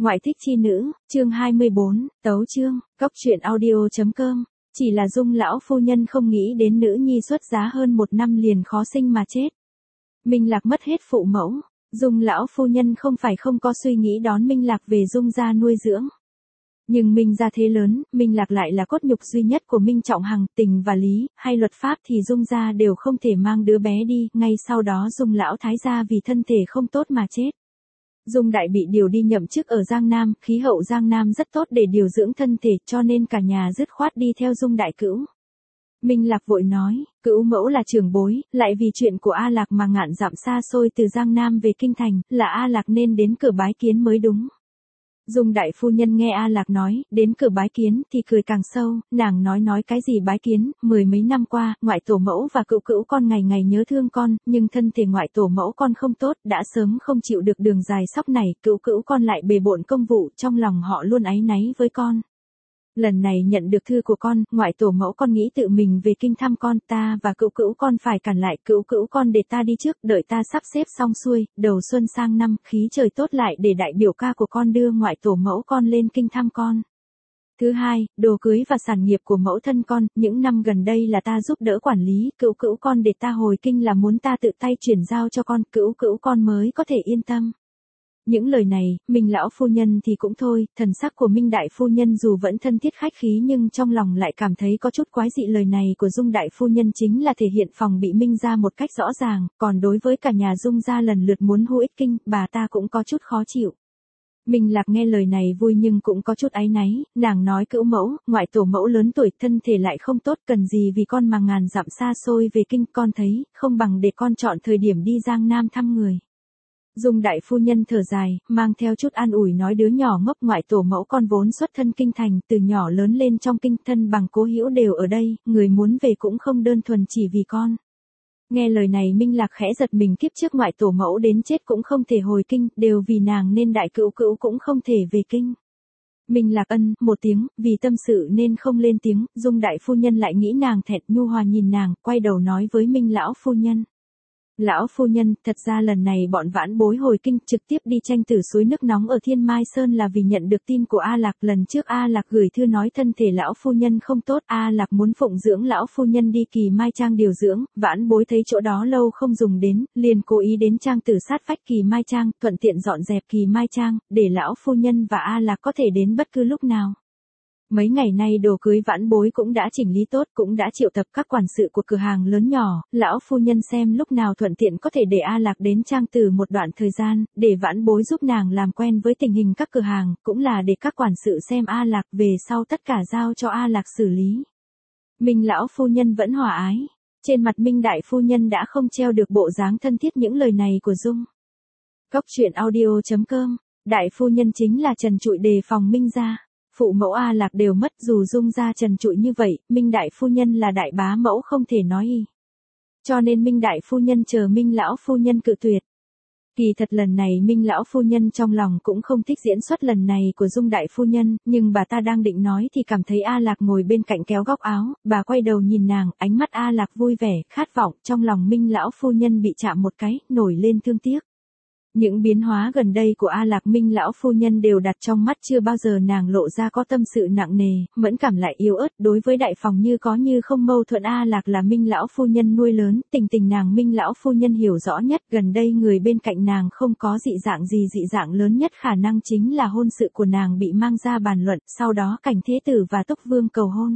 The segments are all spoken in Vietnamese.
Ngoại thích chi nữ, chương 24, tấu chương, cóc truyện audio.com. Chỉ là Dung lão phu nhân không nghĩ đến nữ nhi xuất giá hơn 1 năm liền khó sinh mà chết. Minh Lạc mất hết phụ mẫu, Dung lão phu nhân không phải không có suy nghĩ đón Minh Lạc về Dung gia nuôi dưỡng. Nhưng Minh gia thế lớn, Minh Lạc lại là cốt nhục duy nhất của Minh Trọng Hằng, tình và lý, hay luật pháp thì Dung gia đều không thể mang đứa bé đi, ngay sau đó Dung lão thái gia vì thân thể không tốt mà chết. Dung đại bị điều đi nhậm chức ở Giang Nam, khí hậu Giang Nam rất tốt để điều dưỡng thân thể, cho nên cả nhà dứt khoát đi theo Dung đại cữu. Minh Lạc vội nói, cữu mẫu là trưởng bối, lại vì chuyện của A Lạc mà ngạn dặm xa xôi từ Giang Nam về Kinh Thành, là A Lạc nên đến cửa bái kiến mới đúng. Dung đại phu nhân nghe A Lạc nói, đến cửa bái kiến thì cười càng sâu, nàng nói cái gì bái kiến, 10 mấy năm qua, ngoại tổ mẫu và cữu cữu con ngày ngày nhớ thương con, nhưng thân thể ngoại tổ mẫu con không tốt, đã sớm không chịu được đường dài sóc này, cữu cữu con lại bề bộn công vụ, trong lòng họ luôn áy náy với con. Lần này nhận được thư của con, ngoại tổ mẫu con nghĩ tự mình về kinh thăm con, ta và cữu cữu con phải cản lại, cữu cữu con để ta đi trước, đợi ta sắp xếp xong xuôi, đầu xuân sang năm, khí trời tốt lại để đại biểu ca của con đưa ngoại tổ mẫu con lên kinh thăm con. Thứ hai, đồ cưới và sản nghiệp của mẫu thân con, những năm gần đây là ta giúp đỡ quản lý, cữu cữu con để ta hồi kinh là muốn ta tự tay chuyển giao cho con, cữu cữu con mới có thể yên tâm. Những lời này, Minh lão phu nhân thì cũng thôi, thần sắc của Minh đại phu nhân dù vẫn thân thiết khách khí nhưng trong lòng lại cảm thấy có chút quái dị. Lời này của Dung đại phu nhân chính là thể hiện phòng bị Minh gia một cách rõ ràng, còn đối với cả nhà Dung gia lần lượt muốn hô ích kinh, bà ta cũng có chút khó chịu. Minh Lạc nghe lời này vui nhưng cũng có chút áy náy, nàng nói cữu mẫu, ngoại tổ mẫu lớn tuổi, thân thể lại không tốt, cần gì vì con mà ngàn dặm xa xôi về kinh, con thấy, không bằng để con chọn thời điểm đi Giang Nam thăm người. Dung đại phu nhân thở dài, mang theo chút an ủi nói đứa nhỏ ngốc, ngoại tổ mẫu con vốn xuất thân kinh thành, từ nhỏ lớn lên trong kinh, thân bằng cố hữu đều ở đây, người muốn về cũng không đơn thuần chỉ vì con. Nghe lời này Minh Lạc khẽ giật mình, kiếp trước ngoại tổ mẫu đến chết cũng không thể hồi kinh, đều vì nàng nên đại cữu cữu cũng không thể về kinh. Minh Lạc ân một tiếng, vì tâm sự nên không lên tiếng. Dung đại phu nhân lại nghĩ nàng thẹn, nhu hòa nhìn nàng, quay đầu nói với Minh lão phu nhân. Lão phu nhân, thật ra lần này bọn vãn bối hồi kinh trực tiếp đi tranh tử suối nước nóng ở Thiên Mai Sơn là vì nhận được tin của A Lạc. Lần trước A Lạc gửi thư nói thân thể lão phu nhân không tốt, A Lạc muốn phụng dưỡng lão phu nhân đi Kỳ Mai Trang điều dưỡng, vãn bối thấy chỗ đó lâu không dùng đến, liền cố ý đến trang tử sát vách Kỳ Mai Trang, thuận tiện dọn dẹp Kỳ Mai Trang, để lão phu nhân và A Lạc có thể đến bất cứ lúc nào. Mấy ngày nay đồ cưới vãn bối cũng đã chỉnh lý tốt, cũng đã triệu tập các quản sự của cửa hàng lớn nhỏ, lão phu nhân xem lúc nào thuận tiện có thể để A Lạc đến trang tử một đoạn thời gian, để vãn bối giúp nàng làm quen với tình hình các cửa hàng, cũng là để các quản sự xem A Lạc, về sau tất cả giao cho A Lạc xử lý. Minh lão phu nhân vẫn hòa ái, trên mặt Minh đại phu nhân đã không treo được bộ dáng thân thiết những lời này của Dung. Cóc truyện audio.com, đại phu nhân chính là trần trụi đề phòng Minh gia. Phụ mẫu A Lạc đều mất, dù Dung gia trần trụi như vậy, Minh đại phu nhân là đại bá mẫu không thể nói y. Cho nên Minh đại phu nhân chờ Minh lão phu nhân cự tuyệt. Kỳ thật lần này Minh lão phu nhân trong lòng cũng không thích diễn xuất lần này của Dung đại phu nhân, nhưng bà ta đang định nói thì cảm thấy A Lạc ngồi bên cạnh kéo góc áo, bà quay đầu nhìn nàng, ánh mắt A Lạc vui vẻ, khát vọng, trong lòng Minh lão phu nhân bị chạm một cái, nổi lên thương tiếc. Những biến hóa gần đây của A Lạc Minh lão phu nhân đều đặt trong mắt, chưa bao giờ nàng lộ ra có tâm sự nặng nề, mẫn cảm lại yếu ớt, đối với đại phòng như có như không mâu thuẫn. A Lạc là Minh lão phu nhân nuôi lớn, tình nàng Minh lão phu nhân hiểu rõ nhất, gần đây người bên cạnh nàng không có dị dạng lớn nhất khả năng chính là hôn sự của nàng bị mang ra bàn luận, sau đó Cảnh Thế Tử và Túc Vương cầu hôn.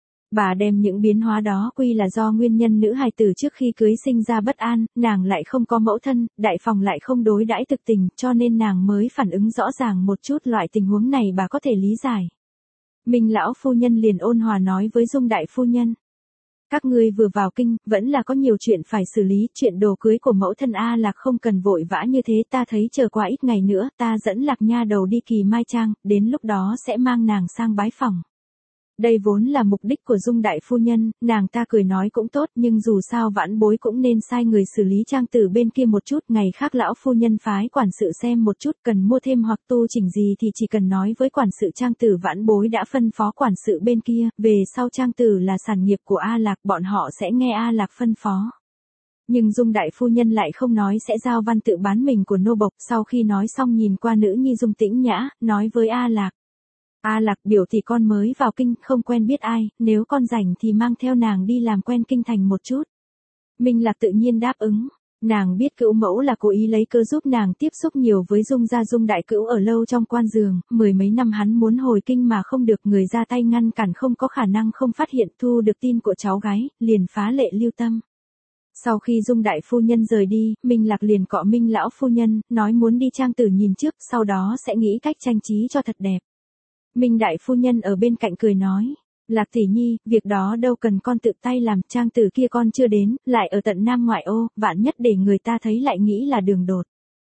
Bà đem những biến hóa đó quy là do nguyên nhân nữ hài tử trước khi cưới sinh ra bất an, nàng lại không có mẫu thân, đại phòng lại không đối đãi thực tình, cho nên nàng mới phản ứng rõ ràng một chút. Loại tình huống này bà có thể lý giải. Minh lão phu nhân liền ôn hòa nói với Dung đại phu nhân. Các ngươi vừa vào kinh, vẫn là có nhiều chuyện phải xử lý, chuyện đồ cưới của mẫu thân A Lạc không cần vội vã như thế, ta thấy chờ qua ít ngày nữa, ta dẫn Lạc nha đầu đi Kỳ Mai Trang, đến lúc đó sẽ mang nàng sang bái phòng. Đây vốn là mục đích của Dung đại phu nhân, nàng ta cười nói cũng tốt, nhưng dù sao vãn bối cũng nên sai người xử lý trang tử bên kia một chút, ngày khác lão phu nhân phái quản sự xem một chút, cần mua thêm hoặc tu chỉnh gì thì chỉ cần nói với quản sự trang tử. Vãn bối đã phân phó quản sự bên kia, về sau trang tử là sản nghiệp của A Lạc, bọn họ sẽ nghe A Lạc phân phó. Nhưng Dung đại phu nhân lại không nói sẽ giao văn tự bán mình của nô bộc, sau khi nói xong nhìn qua nữ nhi Dung Tĩnh Nhã, nói với A Lạc. A Lạc, biểu tỷ con mới vào kinh, không quen biết ai, nếu con rảnh thì mang theo nàng đi làm quen kinh thành một chút. Minh Lạc tự nhiên đáp ứng. Nàng biết Cữu mẫu là cố ý lấy cơ giúp nàng tiếp xúc nhiều với Dung gia. Dung đại cữu ở lâu trong quan giường, 10 mấy năm hắn muốn hồi kinh mà không được, người ra tay ngăn cản không có khả năng không phát hiện. Thu được tin của cháu gái, liền phá lệ lưu tâm. Sau khi Dung đại phu nhân rời đi, Minh Lạc liền cọ Minh lão phu nhân, nói muốn đi trang tử nhìn trước, sau đó sẽ nghĩ cách trang trí cho thật đẹp. Minh đại phu nhân ở bên cạnh cười nói. Lạc tỷ nhi, việc đó đâu cần con tự tay làm, trang tử kia con chưa đến, lại ở tận Nam ngoại ô, vạn nhất để người ta thấy lại nghĩ là đường đột.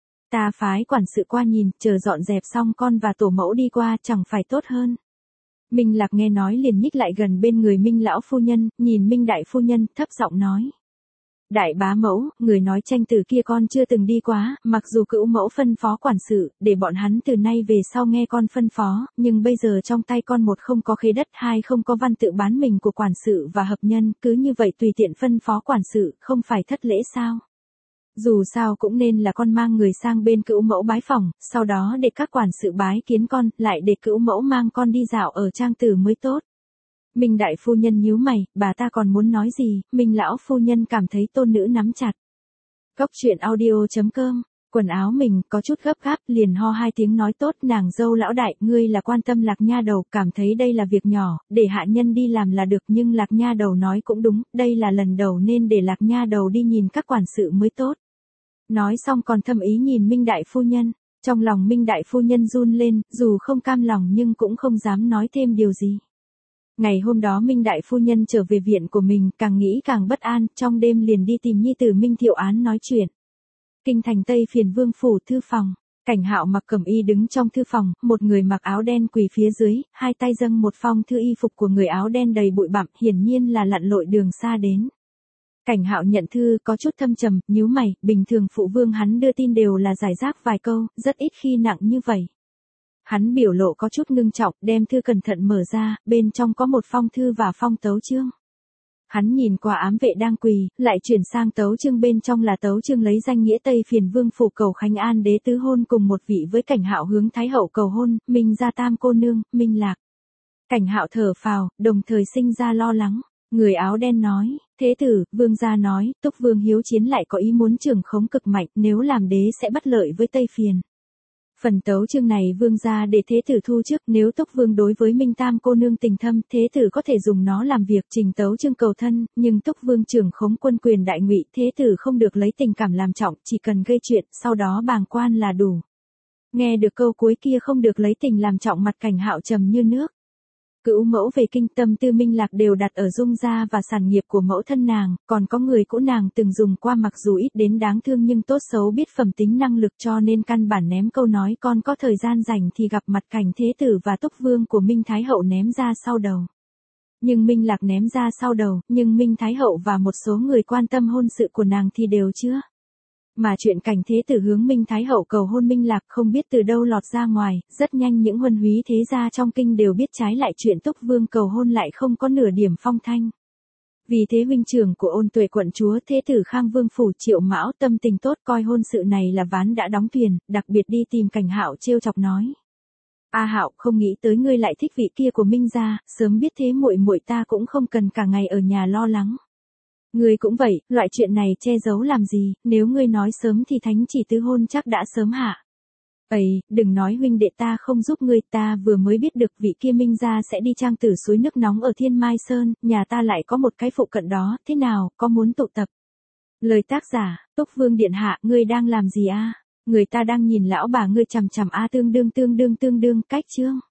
Ta phái quản sự qua nhìn, chờ dọn dẹp xong con và tổ mẫu đi qua, chẳng phải tốt hơn. Minh Lạc nghe nói liền nhích lại gần bên người Minh lão phu nhân, nhìn Minh đại phu nhân, thấp giọng nói. Đại bá mẫu, người nói tranh tử kia con chưa từng đi quá, mặc dù Cữu mẫu phân phó quản sự, để bọn hắn từ nay về sau nghe con phân phó, nhưng bây giờ trong tay con, một không có khế đất, hai không có văn tự bán mình của quản sự và hợp nhân, cứ như vậy tùy tiện phân phó quản sự, không phải thất lễ sao? Dù sao cũng nên là con mang người sang bên Cữu mẫu bái phỏng, sau đó để các quản sự bái kiến con, lại để Cữu mẫu mang con đi dạo ở trang tử mới tốt. Minh đại phu nhân nhíu mày, bà ta còn muốn nói gì, Minh lão phu nhân cảm thấy tôn nữ nắm chặt. Cốc truyện audio.com, quần áo mình có chút gấp gáp, liền ho hai tiếng nói tốt. Nàng dâu lão đại, ngươi là quan tâm Lạc nha đầu, cảm thấy đây là việc nhỏ, để hạ nhân đi làm là được, nhưng Lạc nha đầu nói cũng đúng, đây là lần đầu nên để Lạc nha đầu đi nhìn các quản sự mới tốt. Nói xong còn thâm ý nhìn Minh đại phu nhân, trong lòng Minh đại phu nhân run lên, dù không cam lòng nhưng cũng không dám nói thêm điều gì. Ngày hôm đó Minh đại phu nhân trở về viện của mình, càng nghĩ càng bất an, trong đêm liền đi tìm nhi tử Minh Thiệu Án nói chuyện. Kinh thành Tây Phiền Vương phủ thư phòng, Cảnh Hạo mặc cẩm y đứng trong thư phòng, một người mặc áo đen quỳ phía dưới, hai tay dâng một phong thư, y phục của người áo đen đầy bụi bặm, hiển nhiên là lặn lội đường xa đến. Cảnh Hạo nhận thư có chút thâm trầm, nhíu mày, bình thường phụ vương hắn đưa tin đều là giải rác vài câu, rất ít khi nặng như vậy. Hắn biểu lộ có chút ngưng trọng, đem thư cẩn thận mở ra, bên trong có một phong thư và phong tấu chương. Hắn nhìn qua ám vệ đang quỳ, lại chuyển sang tấu chương, bên trong là tấu chương lấy danh nghĩa Tây Phiền Vương phủ cầu Khánh An đế tứ hôn cùng một vị với Cảnh Hạo hướng Thái hậu cầu hôn, Minh gia tam cô nương, Minh Lạc. Cảnh Hạo thở phào, đồng thời sinh ra lo lắng. Người áo đen nói, thế tử, vương gia nói, Túc Vương hiếu chiến lại có ý muốn trưởng khống cực mạnh, nếu làm đế sẽ bất lợi với Tây Phiền. Phần tấu chương này vương gia để thế tử thu trước, nếu Túc Vương đối với Minh tam cô nương tình thâm, thế tử có thể dùng nó làm việc trình tấu chương cầu thân, nhưng Túc Vương trưởng khống quân quyền đại ngụy, thế tử không được lấy tình cảm làm trọng, chỉ cần gây chuyện, sau đó bàng quan là đủ. Nghe được câu cuối kia không được lấy tình làm trọng, mặt Cảnh Hạo trầm như nước. Cữu mẫu về kinh, tâm tư Minh Lạc đều đặt ở Dung gia và sản nghiệp của mẫu thân nàng, còn có người cũ nàng từng dùng qua, mặc dù ít đến đáng thương nhưng tốt xấu biết phẩm tính năng lực, cho nên căn bản ném câu nói con có thời gian rảnh thì gặp mặt Cảnh thế tử và Túc Vương của Minh Thái hậu ném ra sau đầu. Nhưng Minh Lạc ném ra sau đầu, nhưng Minh Thái hậu và một số người quan tâm hôn sự của nàng thì đều chưa. Mà chuyện Cảnh thế tử hướng Minh Thái hậu cầu hôn Minh Lạc không biết từ đâu lọt ra ngoài, rất nhanh những huân húy thế gia trong kinh đều biết, trái lại chuyện Túc Vương cầu hôn lại không có nửa điểm phong thanh. Vì thế huynh trưởng của Ôn Tuệ quận chúa thế tử Khang Vương phủ Triệu Mão tâm tình tốt, coi hôn sự này là ván đã đóng thuyền, đặc biệt đi tìm Cảnh Hạo trêu chọc nói: "A Hạo, không nghĩ tới ngươi lại thích vị kia của Minh gia, sớm biết thế muội muội ta cũng không cần cả ngày ở nhà lo lắng." Ngươi cũng vậy, loại chuyện này che giấu làm gì, nếu ngươi nói sớm thì thánh chỉ tứ hôn chắc đã sớm hạ. Ấy, đừng nói huynh đệ ta không giúp ngươi, ta vừa mới biết được vị kia Minh gia sẽ đi trang tử suối nước nóng ở Thiên Mai Sơn, nhà ta lại có một cái phụ cận đó, thế nào, có muốn tụ tập? Lời tác giả, Túc Vương điện hạ, ngươi đang làm gì a? Người ta đang nhìn lão bà ngươi chằm chằm a, tương đương, cách chương.